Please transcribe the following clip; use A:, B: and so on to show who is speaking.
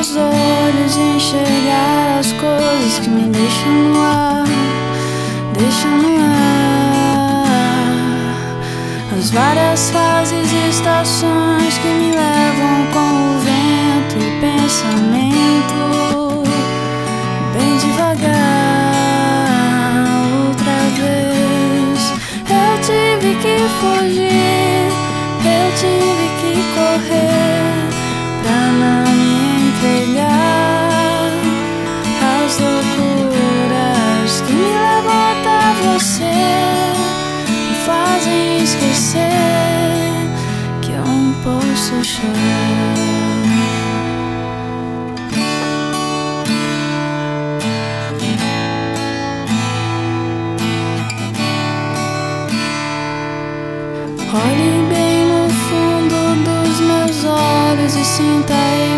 A: meus olhos e enxergar as coisas que me deixam no ar, deixam no ar. As várias fases e estações que me levam com o vento e pensamento. Bem devagar, outra vez. Eu tive que fugir, eu tive que correr pra não me entregar às loucuras que me levam até você. Me fazem esquecer que eu não posso chorar. Olhe bem no fundo dos meus olhos e sinta